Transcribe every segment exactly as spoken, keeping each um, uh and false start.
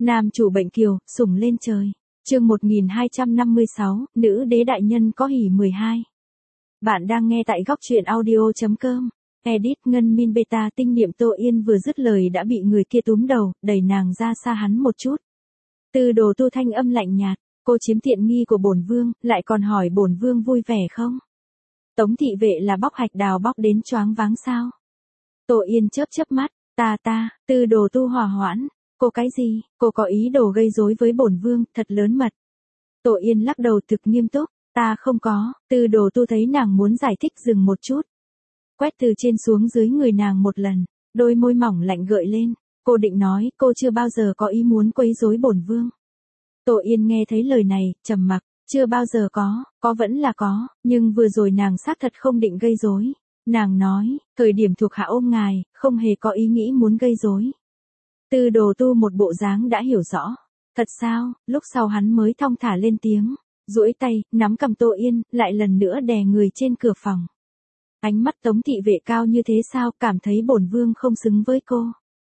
Nam chủ bệnh kiều, sủng lên trời. Chương một nghìn hai trăm năm mươi sáu, nữ đế đại nhân có hỉ mười hai. Bạn đang nghe tại góc truyện audio chấm com. Edit Ngân Min Beta. Tinh niệm Tô Yên vừa dứt lời đã bị người kia túm đầu, đẩy nàng ra xa hắn một chút. Tư Đồ Tu thanh âm lạnh nhạt, cô chiếm tiện nghi của bổn vương, lại còn hỏi bổn vương vui vẻ không? Tống thị vệ là bóc hạch đào bóc đến choáng váng sao? Tô Yên chớp chớp mắt, ta ta, Tư Đồ Tu hòa hoãn. Cô cái gì, cô có ý đồ gây rối với bổn vương, thật lớn mật. Tô Yên lắc đầu thực nghiêm túc, ta không có. Tư Đồ Tu thấy nàng muốn giải thích dừng một chút. Quét từ trên xuống dưới người nàng một lần, đôi môi mỏng lạnh gợi lên, cô định nói cô chưa bao giờ có ý muốn quấy rối bổn vương. Tô Yên nghe thấy lời này, trầm mặc, chưa bao giờ có, có vẫn là có, nhưng vừa rồi nàng xác thật không định gây rối. Nàng nói, thời điểm thuộc hạ ôm ngài, không hề có ý nghĩ muốn gây rối. Tư Đồ Tu một bộ dáng đã hiểu rõ. Thật sao? Lúc sau hắn mới thong thả lên tiếng, duỗi tay, nắm cầm Tô Yên, lại lần nữa đè người trên cửa phòng. Ánh mắt Tống thị vệ cao như thế sao, cảm thấy bổn vương không xứng với cô.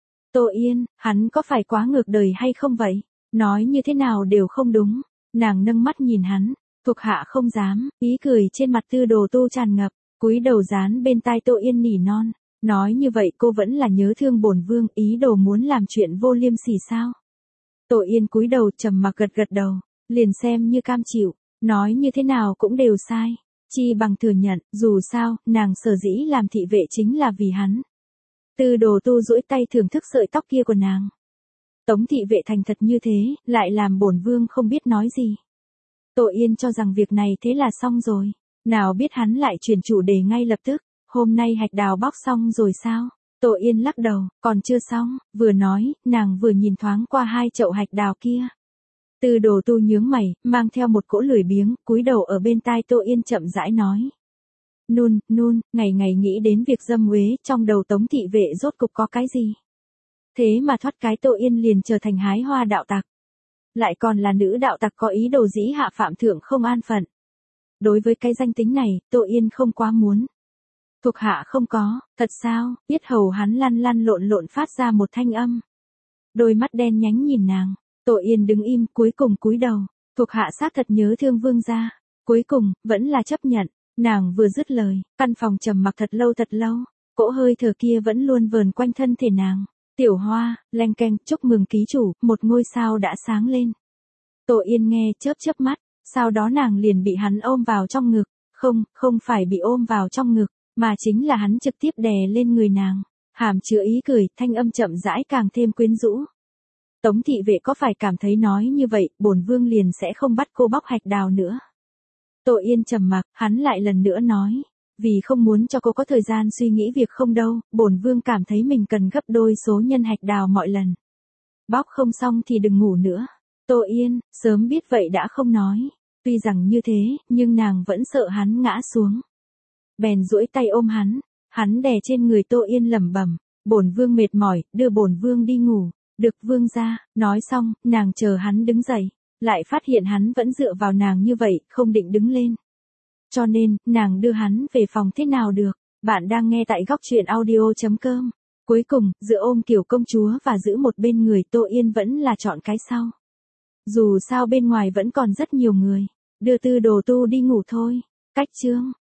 Tô Yên, hắn có phải quá ngược đời hay không vậy? Nói như thế nào đều không đúng. Nàng nâng mắt nhìn hắn, thuộc hạ không dám, ý cười trên mặt Tư Đồ Tu tràn ngập, cúi đầu dán bên tai Tô Yên nỉ non. Nói như vậy cô vẫn là nhớ thương bổn vương, ý đồ muốn làm chuyện vô liêm sỉ sao? Tô Yên cúi đầu trầm mặc gật gật đầu, liền xem như cam chịu, nói như thế nào cũng đều sai, chi bằng thừa nhận, dù sao, nàng sở dĩ làm thị vệ chính là vì hắn. Tư Đồ Tu duỗi tay thưởng thức sợi tóc kia của nàng. Tống thị vệ thành thật như thế, lại làm bổn vương không biết nói gì. Tô Yên cho rằng việc này thế là xong rồi, nào biết hắn lại chuyển chủ đề ngay lập tức. Hôm nay hạch đào bóc xong rồi sao? Tô Yên lắc đầu, còn chưa xong, vừa nói, nàng vừa nhìn thoáng qua hai chậu hạch đào kia. Tư Đồ Tu nhướng mày, mang theo một cỗ lười biếng, cúi đầu ở bên tai Tô Yên chậm rãi nói. Nun, nun, ngày ngày nghĩ đến việc dâm uế, trong đầu Tống thị vệ rốt cục có cái gì? Thế mà thoát cái Tô Yên liền trở thành hái hoa đạo tặc. Lại còn là nữ đạo tặc có ý đồ dĩ hạ phạm thượng không an phận. Đối với cái danh tính này, Tô Yên không quá muốn. Thuộc hạ không có, thật sao? Yết hầu hắn lăn lăn lộn lộn phát ra một thanh âm. Đôi mắt đen nhánh nhìn nàng, Tô Yên đứng im, cuối cùng cúi đầu, thuộc hạ xác thật nhớ thương vương gia, cuối cùng, vẫn là chấp nhận. Nàng vừa dứt lời, căn phòng trầm mặc thật lâu thật lâu, cỗ hơi thở kia vẫn luôn vờn quanh thân thể nàng. Tiểu Hoa, leng keng, chúc mừng ký chủ, một ngôi sao đã sáng lên. Tô Yên nghe chớp chớp mắt, sau đó nàng liền bị hắn ôm vào trong ngực, không, không phải bị ôm vào trong ngực, mà chính là hắn trực tiếp đè lên người nàng, hàm chứa ý cười, thanh âm chậm rãi càng thêm quyến rũ. Tống thị vệ có phải cảm thấy nói như vậy, bổn vương liền sẽ không bắt cô bóc hạch đào nữa. Tô Yên trầm mặc, hắn lại lần nữa nói, vì không muốn cho cô có thời gian suy nghĩ việc không đâu, bổn vương cảm thấy mình cần gấp đôi số nhân hạch đào mọi lần. Bóc không xong thì đừng ngủ nữa. Tô Yên, sớm biết vậy đã không nói. Tuy rằng như thế, nhưng nàng vẫn sợ hắn ngã xuống. Bèn duỗi tay ôm hắn, hắn đè trên người Tô Yên lẩm bẩm, bổn vương mệt mỏi, đưa bổn vương đi ngủ. Được vương gia. Nói xong, nàng chờ hắn đứng dậy, lại phát hiện hắn vẫn dựa vào nàng như vậy, không định đứng lên. Cho nên, nàng đưa hắn về phòng thế nào được. Bạn đang nghe tại góc truyện audio chấm com. Cuối cùng, giữa ôm kiểu công chúa và giữ một bên người, Tô Yên vẫn là chọn cái sau. Dù sao bên ngoài vẫn còn rất nhiều người, đưa Tư Đồ Tu đi ngủ thôi. Cách chương